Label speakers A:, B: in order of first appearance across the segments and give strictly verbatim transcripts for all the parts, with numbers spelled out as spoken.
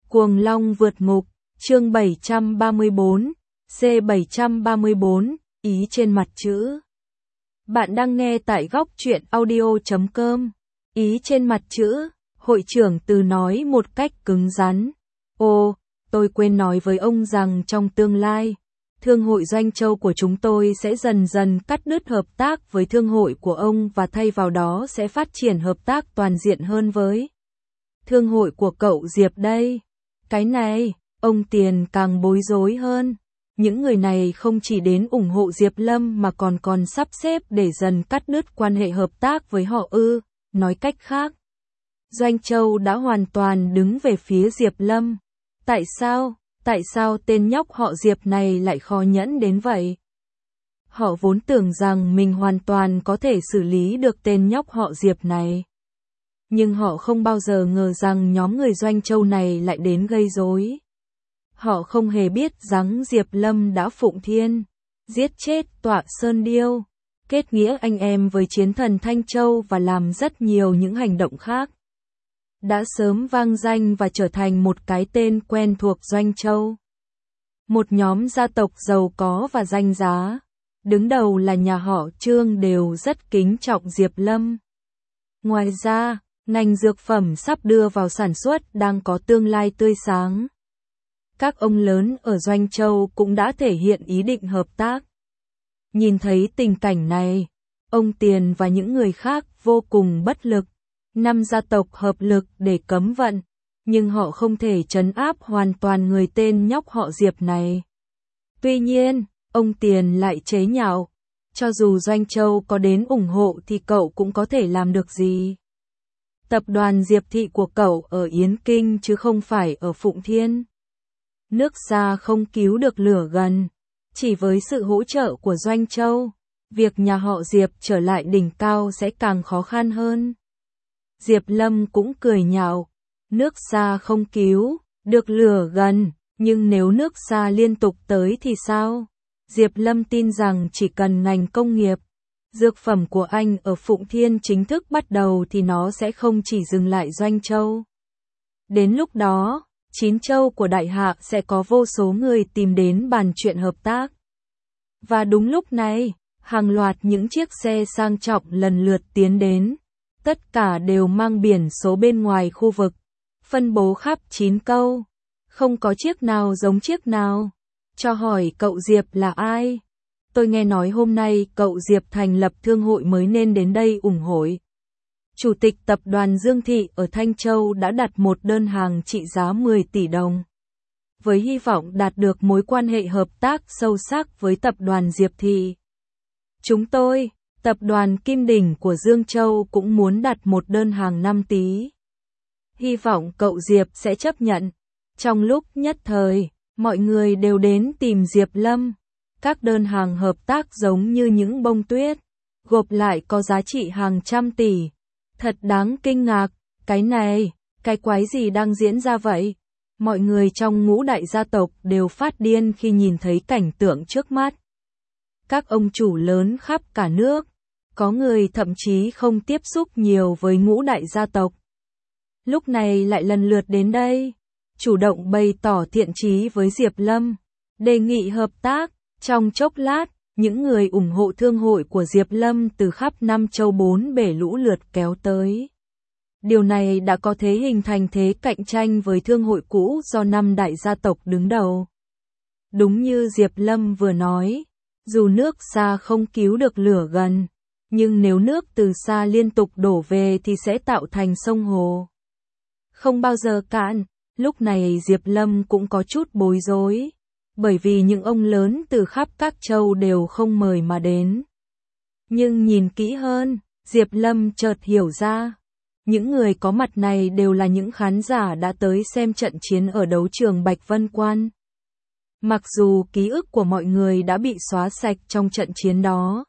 A: Cuồng Long vượt ngục, chương bảy trăm ba mươi bốn, C bảy trăm ba mươi bốn, ý trên mặt chữ. Bạn đang nghe tại góc truyện audio chấm com. Ý trên mặt chữ, hội trưởng Từ nói một cách cứng rắn. Ồ, tôi quên nói với ông rằng trong tương lai, Thương hội Doanh Châu của chúng tôi sẽ dần dần cắt đứt hợp tác với thương hội của ông và thay vào đó sẽ phát triển hợp tác toàn diện hơn với thương hội của cậu Diệp đây. Cái này, ông Tiền càng bối rối hơn. Những người này không chỉ đến ủng hộ Diệp Lâm mà còn còn sắp xếp để dần cắt đứt quan hệ hợp tác với họ ư. Nói cách khác, Doanh Châu đã hoàn toàn đứng về phía Diệp Lâm. Tại sao, tại sao tên nhóc họ Diệp này lại khó nhẫn đến vậy? Họ vốn tưởng rằng mình hoàn toàn có thể xử lý được tên nhóc họ Diệp này. Nhưng họ không bao giờ ngờ rằng nhóm người Doanh Châu này lại đến gây rối. Họ không hề biết rằng Diệp Lâm đã phụng thiên, giết chết Tọa Sơn Điêu, kết nghĩa anh em với chiến thần Thanh Châu và làm rất nhiều những hành động khác. Đã sớm vang danh và trở thành một cái tên quen thuộc Doanh Châu. Một nhóm gia tộc giàu có và danh giá, đứng đầu là nhà họ Trương đều rất kính trọng Diệp Lâm. Ngoài ra, ngành dược phẩm sắp đưa vào sản xuất đang có tương lai tươi sáng. Các ông lớn ở Doanh Châu cũng đã thể hiện ý định hợp tác. Nhìn thấy tình cảnh này, ông Tiền và những người khác vô cùng bất lực. Năm gia tộc hợp lực để cấm vận, nhưng họ không thể trấn áp hoàn toàn người tên nhóc họ Diệp này. Tuy nhiên, ông Tiền lại chế nhạo, cho dù Doanh Châu có đến ủng hộ thì cậu cũng có thể làm được gì. Tập đoàn Diệp Thị của cậu ở Yến Kinh chứ không phải ở Phụng Thiên. Nước xa không cứu được lửa gần, chỉ với sự hỗ trợ của Doanh Châu, việc nhà họ Diệp trở lại đỉnh cao sẽ càng khó khăn hơn. Diệp Lâm cũng cười nhạo, nước xa không cứu được lửa gần, nhưng nếu nước xa liên tục tới thì sao? Diệp Lâm tin rằng chỉ cần ngành công nghiệp, dược phẩm của anh ở Phụng Thiên chính thức bắt đầu thì nó sẽ không chỉ dừng lại Doanh Châu. Đến lúc đó, chín châu của Đại Hạ sẽ có vô số người tìm đến bàn chuyện hợp tác. Và đúng lúc này, hàng loạt những chiếc xe sang trọng lần lượt tiến đến. Tất cả đều mang biển số bên ngoài khu vực, phân bố khắp chín câu. Không có chiếc nào giống chiếc nào. Cho hỏi cậu Diệp là ai? Tôi nghe nói hôm nay cậu Diệp thành lập thương hội mới nên đến đây ủng hộ. Chủ tịch tập đoàn Dương Thị ở Thanh Châu đã đặt một đơn hàng trị giá mười tỷ đồng. Với hy vọng đạt được mối quan hệ hợp tác sâu sắc với tập đoàn Diệp Thị. Chúng tôi, tập đoàn Kim Đỉnh của Dương Châu cũng muốn đặt một đơn hàng năm tỷ. Hy vọng cậu Diệp sẽ chấp nhận. Trong lúc nhất thời, mọi người đều đến tìm Diệp Lâm. Các đơn hàng hợp tác giống như những bông tuyết, gộp lại có giá trị hàng trăm tỷ. Thật đáng kinh ngạc, cái này, cái quái gì đang diễn ra vậy? Mọi người trong ngũ đại gia tộc đều phát điên khi nhìn thấy cảnh tượng trước mắt. Các ông chủ lớn khắp cả nước, có người thậm chí không tiếp xúc nhiều với ngũ đại gia tộc. Lúc này lại lần lượt đến đây, chủ động bày tỏ thiện chí với Diệp Lâm, đề nghị hợp tác. Trong chốc lát, những người ủng hộ thương hội của Diệp Lâm từ khắp năm châu bốn bể lũ lượt kéo tới. Điều này đã có thế hình thành thế cạnh tranh với thương hội cũ do năm đại gia tộc đứng đầu. Đúng như Diệp Lâm vừa nói, dù nước xa không cứu được lửa gần, nhưng nếu nước từ xa liên tục đổ về thì sẽ tạo thành sông hồ. Không bao giờ cạn, lúc này Diệp Lâm cũng có chút bối rối. Bởi vì những ông lớn từ khắp các châu đều không mời mà đến. Nhưng nhìn kỹ hơn, Diệp Lâm chợt hiểu ra. Những người có mặt này đều là những khán giả đã tới xem trận chiến ở đấu trường Bạch Vân Quan. Mặc dù ký ức của mọi người đã bị xóa sạch trong trận chiến đó.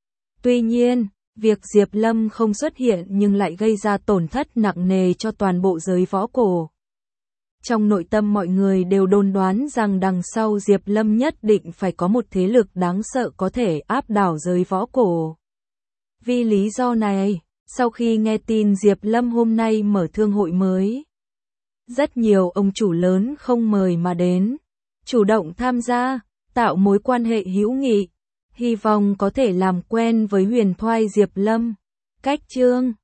A: Tuy nhiên, việc Diệp Lâm không xuất hiện nhưng lại gây ra tổn thất nặng nề cho toàn bộ giới võ cổ. Trong nội tâm mọi người đều đồn đoán rằng đằng sau Diệp Lâm nhất định phải có một thế lực đáng sợ có thể áp đảo giới võ cổ. Vì lý do này, sau khi nghe tin Diệp Lâm hôm nay mở thương hội mới, Rất nhiều ông chủ lớn không mời mà đến, chủ động tham gia, tạo mối quan hệ hữu nghị, hy vọng có thể làm quen với huyền thoại Diệp Lâm. Cách chương